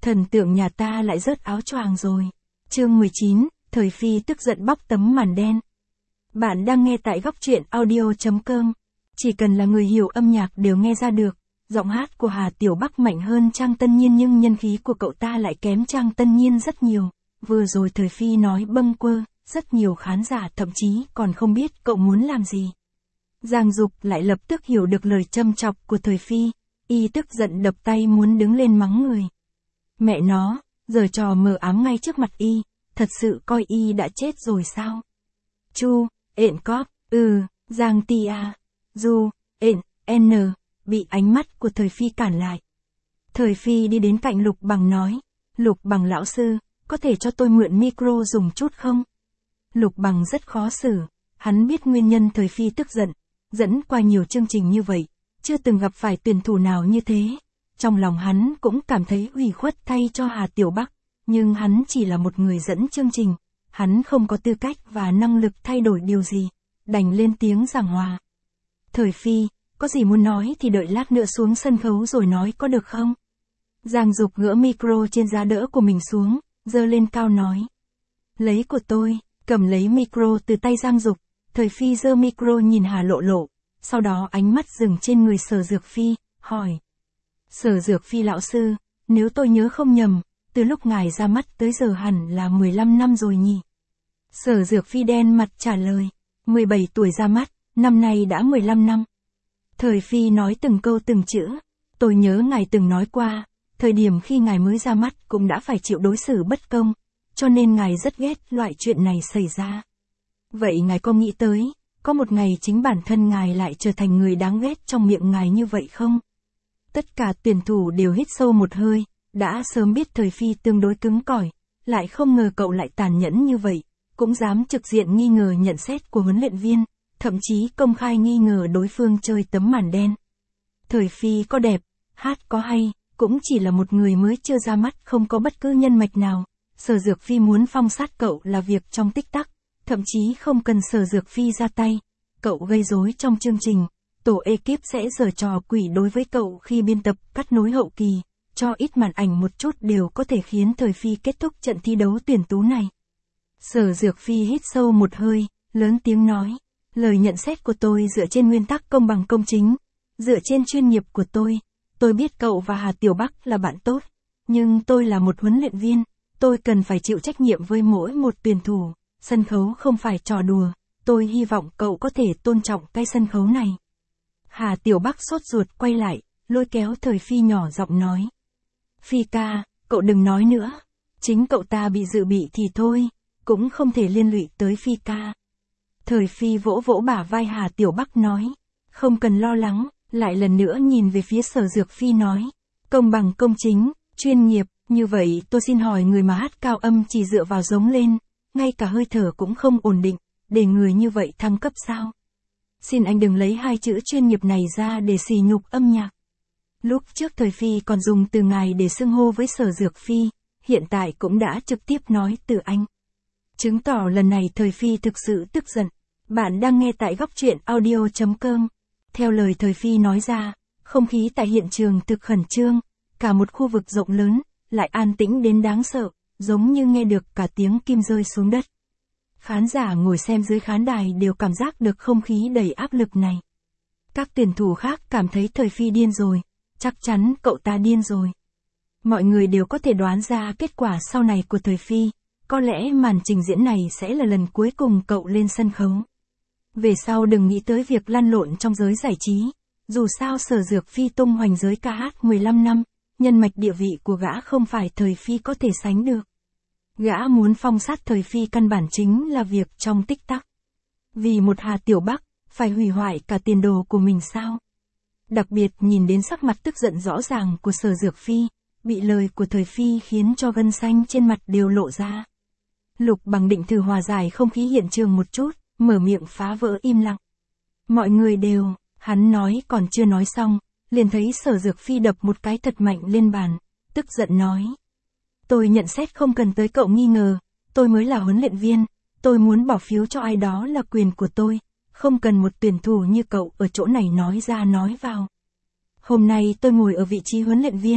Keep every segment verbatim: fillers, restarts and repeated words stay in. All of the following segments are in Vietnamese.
Thần tượng nhà ta lại rớt áo choàng rồi. Chương mười chín, Thời Phi tức giận bóc tấm màn đen. Bạn đang nghe tại góc truyện audio chấm com. Chỉ cần là người hiểu âm nhạc đều nghe ra được, giọng hát của Hà Tiểu Bắc mạnh hơn Trang Tân Nhiên nhưng nhân khí của cậu ta lại kém Trang Tân Nhiên rất nhiều. Vừa rồi Thời Phi nói bâng quơ, rất nhiều khán giả thậm chí còn không biết cậu muốn làm gì. Giang Dục lại lập tức hiểu được lời châm chọc của Thời Phi, y tức giận đập tay muốn đứng lên mắng người. Mẹ nó, giờ trò mờ ám ngay trước mặt y, thật sự coi y đã chết rồi sao? Chu, ện cóp, ừ, Giang Ti à, Du, ện, N, bị ánh mắt của Thời Phi cản lại. Thời Phi đi đến cạnh Lục Bằng nói, Lục Bằng lão sư, có thể cho tôi mượn micro dùng chút không? Lục Bằng rất khó xử, hắn biết nguyên nhân Thời Phi tức giận, dẫn qua nhiều chương trình như vậy, chưa từng gặp phải tuyển thủ nào như thế. Trong lòng hắn cũng cảm thấy ủy khuất thay cho Hà Tiểu Bắc, nhưng hắn chỉ là một người dẫn chương trình, hắn không có tư cách và năng lực thay đổi điều gì, đành lên tiếng giảng hòa. Thời Phi, có gì muốn nói thì đợi lát nữa xuống sân khấu rồi nói có được không? Giang Dục gỡ micro trên giá đỡ của mình xuống, giơ lên cao nói. Lấy của tôi, cầm lấy micro từ tay Giang Dục, Thời Phi giơ micro nhìn Hà Lộ Lộ, sau đó ánh mắt dừng trên người Sở Dược Phi, hỏi. Sở Dược Phi lão sư, nếu tôi nhớ không nhầm, từ lúc ngài ra mắt tới giờ hẳn là mười lăm năm rồi nhỉ? Sở Dược Phi đen mặt trả lời, mười bảy tuổi ra mắt, năm nay đã mười lăm năm. Thời Phi nói từng câu từng chữ, tôi nhớ ngài từng nói qua, thời điểm khi ngài mới ra mắt cũng đã phải chịu đối xử bất công, cho nên ngài rất ghét loại chuyện này xảy ra. Vậy ngài có nghĩ tới, có một ngày chính bản thân ngài lại trở thành người đáng ghét trong miệng ngài như vậy không? Tất cả tuyển thủ đều hít sâu một hơi, đã sớm biết Thời Phi tương đối cứng cỏi, lại không ngờ cậu lại tàn nhẫn như vậy, cũng dám trực diện nghi ngờ nhận xét của huấn luyện viên, thậm chí công khai nghi ngờ đối phương chơi tấm màn đen. Thời Phi có đẹp, hát có hay, cũng chỉ là một người mới chưa ra mắt không có bất cứ nhân mạch nào. Sở Dược Phi muốn phong sát cậu là việc trong tích tắc, thậm chí không cần Sở Dược Phi ra tay. Cậu gây rối trong chương trình, tổ ekip sẽ giở trò quỷ đối với cậu khi biên tập cắt nối hậu kỳ, cho ít màn ảnh một chút đều có thể khiến Thời Phi kết thúc trận thi đấu tuyển tú này. Sở Dược Phi hít sâu một hơi, lớn tiếng nói, lời nhận xét của tôi dựa trên nguyên tắc công bằng công chính, dựa trên chuyên nghiệp của tôi. Tôi biết cậu và Hà Tiểu Bắc là bạn tốt, nhưng tôi là một huấn luyện viên, tôi cần phải chịu trách nhiệm với mỗi một tuyển thủ, sân khấu không phải trò đùa, tôi hy vọng cậu có thể tôn trọng cái sân khấu này. Hà Tiểu Bắc sốt ruột quay lại, lôi kéo Thời Phi nhỏ giọng nói. Phi ca, cậu đừng nói nữa, chính cậu ta bị dự bị thì thôi, cũng không thể liên lụy tới Phi ca. Thời Phi vỗ vỗ bả vai Hà Tiểu Bắc nói, không cần lo lắng, lại lần nữa nhìn về phía Sở Dược Phi nói, công bằng công chính, chuyên nghiệp, như vậy tôi xin hỏi người mà hát cao âm chỉ dựa vào giống lên, ngay cả hơi thở cũng không ổn định, để người như vậy thăng cấp sao? Xin anh đừng lấy hai chữ chuyên nghiệp này ra để sỉ nhục âm nhạc. Lúc trước Thời Phi còn dùng từ ngài để xưng hô với Sở Dược Phi, hiện tại cũng đã trực tiếp nói từ anh. Chứng tỏ lần này Thời Phi thực sự tức giận. Bạn đang nghe tại góc truyện audio chấm com. Theo lời Thời Phi nói ra, không khí tại hiện trường thực khẩn trương, cả một khu vực rộng lớn, lại an tĩnh đến đáng sợ, giống như nghe được cả tiếng kim rơi xuống đất. Khán giả ngồi xem dưới khán đài đều cảm giác được không khí đầy áp lực này. Các tuyển thủ khác cảm thấy Thời Phi điên rồi, chắc chắn cậu ta điên rồi. Mọi người đều có thể đoán ra kết quả sau này của Thời Phi, có lẽ màn trình diễn này sẽ là lần cuối cùng cậu lên sân khấu. Về sau đừng nghĩ tới việc lăn lộn trong giới giải trí, dù sao Sở Dược Phi tung hoành giới ca hát mười lăm năm, nhân mạch địa vị của gã không phải Thời Phi có thể sánh được. Gã muốn phong sát Thời Phi căn bản chính là việc trong tích tắc. Vì một Hà Tiểu Bắc, phải hủy hoại cả tiền đồ của mình sao? Đặc biệt nhìn đến sắc mặt tức giận rõ ràng của Sở Dược Phi, bị lời của Thời Phi khiến cho gân xanh trên mặt đều lộ ra. Lục Bằng định thử hòa giải không khí hiện trường một chút, mở miệng phá vỡ im lặng. Mọi người đều, hắn nói còn chưa nói xong, liền thấy Sở Dược Phi đập một cái thật mạnh lên bàn, tức giận nói. Tôi nhận xét không cần tới cậu nghi ngờ, tôi mới là huấn luyện viên, tôi muốn bỏ phiếu cho ai đó là quyền của tôi, không cần một tuyển thủ như cậu ở chỗ này nói ra nói vào. Hôm nay tôi ngồi ở vị trí huấn luyện viên,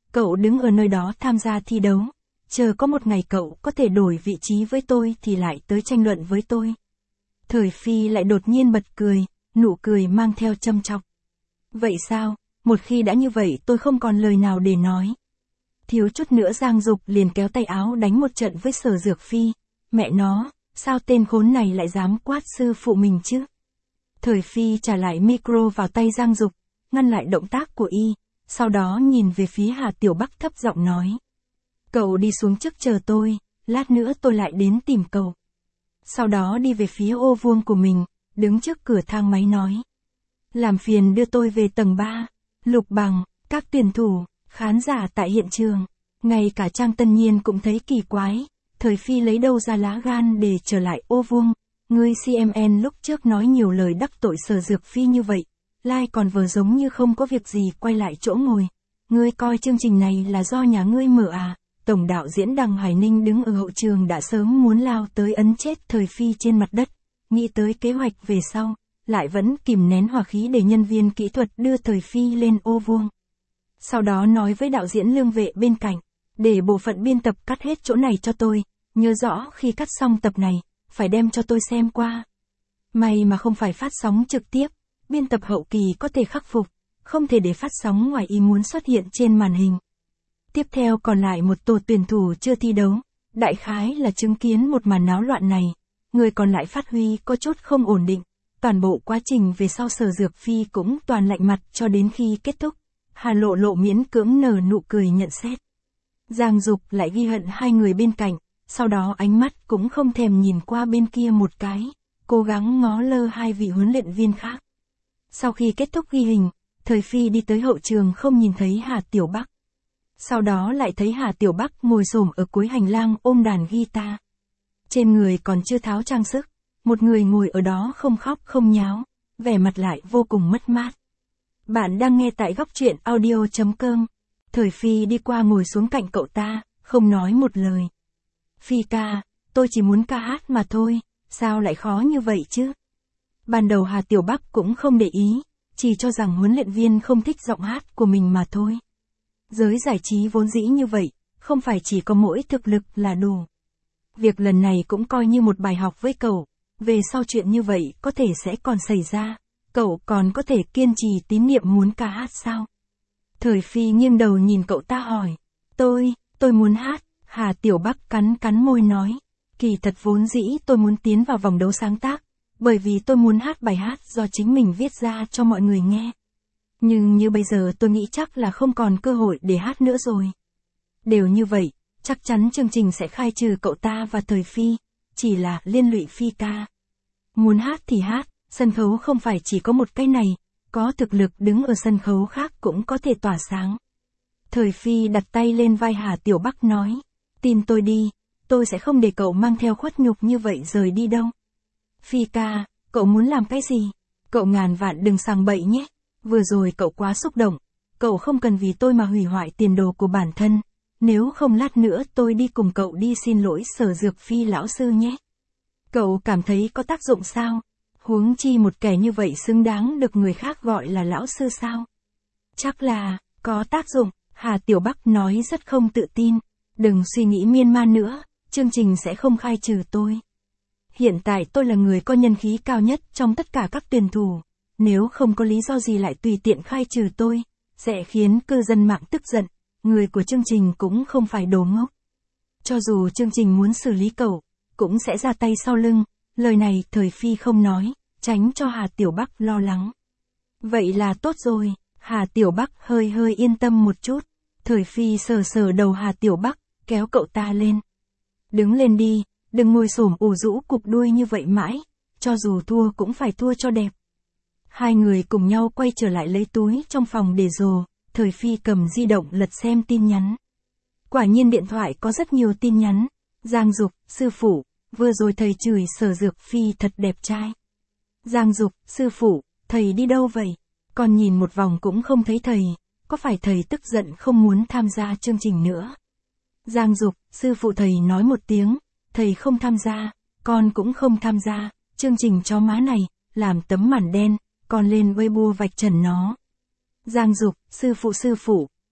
Cậu đứng ở nơi đó tham gia thi đấu. Chờ có một ngày cậu có thể đổi vị trí với tôi thì lại tới tranh luận với tôi. Thời Phi lại đột nhiên bật cười, nụ cười mang theo châm chọc. Vậy sao, một khi đã như vậy tôi không còn lời nào để nói. Thiếu chút nữa Giang Dục liền kéo tay áo đánh một trận với Sở Dược Phi. Mẹ nó, sao tên khốn này lại dám quát sư phụ mình chứ? Thời Phi trả lại micro vào tay Giang Dục, ngăn lại động tác của y, sau đó nhìn về phía Hà Tiểu Bắc thấp giọng nói. Cậu đi xuống trước chờ tôi, lát nữa tôi lại đến tìm cậu. Sau đó đi về phía ô vuông của mình, đứng trước cửa thang máy nói. Làm phiền đưa tôi về tầng ba. Lục Bằng, các tuyển thủ, khán giả tại hiện trường, ngay cả Trang Tân Nhiên cũng thấy kỳ quái. Thời Phi lấy đâu ra lá gan để trở lại ô vuông. Ngươi xê em en lúc trước nói nhiều lời đắc tội Sở Dược Phi như vậy, lai còn vờ giống như không có việc gì quay lại chỗ ngồi. Ngươi coi chương trình này là do nhà ngươi mở à? Tổng đạo diễn Đằng Hải Ninh đứng ở hậu trường đã sớm muốn lao tới ấn chết Thời Phi trên mặt đất, nghĩ tới kế hoạch về sau, lại vẫn kìm nén hỏa khí để nhân viên kỹ thuật đưa Thời Phi lên ô vuông. Sau đó nói với đạo diễn Lương Vệ bên cạnh, để bộ phận biên tập cắt hết chỗ này cho tôi, nhớ rõ khi cắt xong tập này, phải đem cho tôi xem qua. May mà không phải phát sóng trực tiếp, biên tập hậu kỳ có thể khắc phục, không thể để phát sóng ngoài ý muốn xuất hiện trên màn hình. Tiếp theo còn lại một tổ tuyển thủ chưa thi đấu, đại khái là chứng kiến một màn náo loạn này, người còn lại phát huy có chút không ổn định, toàn bộ quá trình về sau Sở Dược Phi cũng toàn lạnh mặt cho đến khi kết thúc. Hà Lộ Lộ miễn cưỡng nở nụ cười nhận xét. Giang Dục lại ghi hận hai người bên cạnh, sau đó ánh mắt cũng không thèm nhìn qua bên kia một cái, cố gắng ngó lơ hai vị huấn luyện viên khác. Sau khi kết thúc ghi hình, Thời Phi đi tới hậu trường không nhìn thấy Hà Tiểu Bắc. Sau đó lại thấy Hà Tiểu Bắc ngồi xổm ở cuối hành lang ôm đàn guitar. Trên người còn chưa tháo trang sức, một người ngồi ở đó không khóc không nháo, vẻ mặt lại vô cùng mất mát. Bạn đang nghe tại góc truyện audio chấm com. Thời Phi đi qua ngồi xuống cạnh cậu ta, không nói một lời. Phi ca, tôi chỉ muốn ca hát mà thôi, sao lại khó như vậy chứ? Ban đầu Hà Tiểu Bắc cũng không để ý, chỉ cho rằng huấn luyện viên không thích giọng hát của mình mà thôi. Giới giải trí vốn dĩ như vậy, không phải chỉ có mỗi thực lực là đủ. Việc lần này cũng coi như một bài học với cậu, về sau chuyện như vậy có thể sẽ còn xảy ra, cậu còn có thể kiên trì tín niệm muốn ca hát sao? Thời Phi nghiêng đầu nhìn cậu ta hỏi, tôi, tôi muốn hát. Hà Tiểu Bắc cắn cắn môi nói, kỳ thật vốn dĩ tôi muốn tiến vào vòng đấu sáng tác, bởi vì tôi muốn hát bài hát do chính mình viết ra cho mọi người nghe. Nhưng như bây giờ tôi nghĩ chắc là không còn cơ hội để hát nữa rồi. Đều như vậy, chắc chắn chương trình sẽ khai trừ cậu ta và Thời Phi, chỉ là liên lụy Phi ca. Muốn hát thì hát, sân khấu không phải chỉ có một cái này, có thực lực đứng ở sân khấu khác cũng có thể tỏa sáng. Thời Phi đặt tay lên vai Hà Tiểu Bắc nói, tin tôi đi, tôi sẽ không để cậu mang theo khuất nhục như vậy rời đi đâu. Phi ca, cậu muốn làm cái gì? Cậu ngàn vạn đừng sằng bậy nhé. Vừa rồi cậu quá xúc động, cậu không cần vì tôi mà hủy hoại tiền đồ của bản thân. Nếu không lát nữa tôi đi cùng cậu đi xin lỗi Sở Dược Phi lão sư nhé. Cậu cảm thấy có tác dụng sao? Huống chi một kẻ như vậy xứng đáng được người khác gọi là lão sư sao? Chắc là, có tác dụng, Hà Tiểu Bắc nói rất không tự tin. Đừng suy nghĩ miên man nữa, chương trình sẽ không khai trừ tôi. Hiện tại tôi là người có nhân khí cao nhất trong tất cả các tuyển thủ. Nếu không có lý do gì lại tùy tiện khai trừ tôi, sẽ khiến cư dân mạng tức giận. Người của chương trình cũng không phải đồ ngốc. Cho dù chương trình muốn xử lý cậu, cũng sẽ ra tay sau lưng. Lời này Thời Phi không nói, tránh cho Hà Tiểu Bắc lo lắng. Vậy là tốt rồi, Hà Tiểu Bắc hơi hơi yên tâm một chút. Thời Phi sờ sờ đầu Hà Tiểu Bắc, kéo cậu ta lên. Đứng lên đi, đừng ngồi xổm ủ rũ cụp đuôi như vậy mãi, cho dù thua cũng phải thua cho đẹp. Hai người cùng nhau quay trở lại lấy túi trong phòng để rồ, Thời Phi cầm di động lật xem tin nhắn. Quả nhiên điện thoại có rất nhiều tin nhắn. Giang Dục, sư phụ, vừa rồi thầy chửi Sở Dược Phi thật đẹp trai. Giang Dục, sư phụ, thầy đi đâu vậy? Con nhìn một vòng cũng không thấy thầy, có phải thầy tức giận không muốn tham gia chương trình nữa? Giang Dục, sư phụ thầy nói một tiếng, thầy không tham gia, con cũng không tham gia, chương trình chó má này, làm tấm màn đen, con lên Weibo vạch trần nó. Giang Dục, sư phụ sư phụ,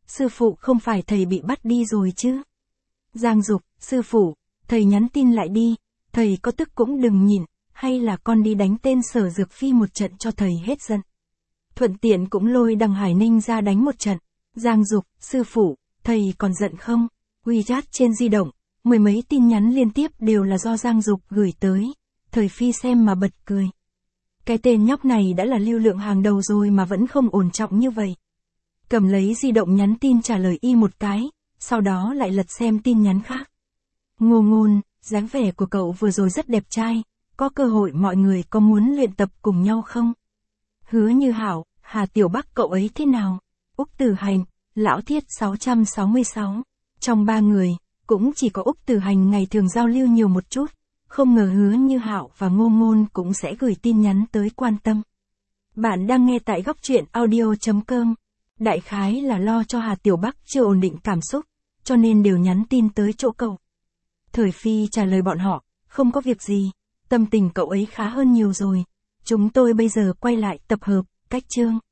sư phụ không phải thầy bị bắt đi rồi chứ? Giang Dục, sư phụ, thầy nhắn tin lại đi, thầy có tức cũng đừng nhìn, hay là con đi đánh tên Sở Dược Phi một trận cho thầy hết giận. Thuận tiện cũng lôi Đằng Hải Ninh ra đánh một trận. Giang Dục, sư phụ, thầy còn giận không? WeChat trên di động, mười mấy tin nhắn liên tiếp đều là do Giang Dục gửi tới. Thời Phi xem mà bật cười. Cái tên nhóc này đã là lưu lượng hàng đầu rồi mà vẫn không ổn trọng như vậy. Cầm lấy di động nhắn tin trả lời y một cái, sau đó lại lật xem tin nhắn khác. Ngô Ngôn, dáng vẻ của cậu vừa rồi rất đẹp trai, có cơ hội mọi người có muốn luyện tập cùng nhau không? Hứa Như Hảo, Hà Tiểu Bắc cậu ấy thế nào? Úc Tử Hành, Lão Thiết sáu trăm sáu mươi sáu. Trong ba người, cũng chỉ có Úc Tử Hành ngày thường giao lưu nhiều một chút, không ngờ Hứa Như Hảo và Ngô Ngôn cũng sẽ gửi tin nhắn tới quan tâm. Bạn đang nghe tại góc truyện audio chấm com. Đại khái là lo cho Hà Tiểu Bắc chưa ổn định cảm xúc, cho nên đều nhắn tin tới chỗ cậu. Thời Phi trả lời bọn họ, không có việc gì, tâm tình cậu ấy khá hơn nhiều rồi. Chúng tôi bây giờ quay lại tập hợp, cách chương.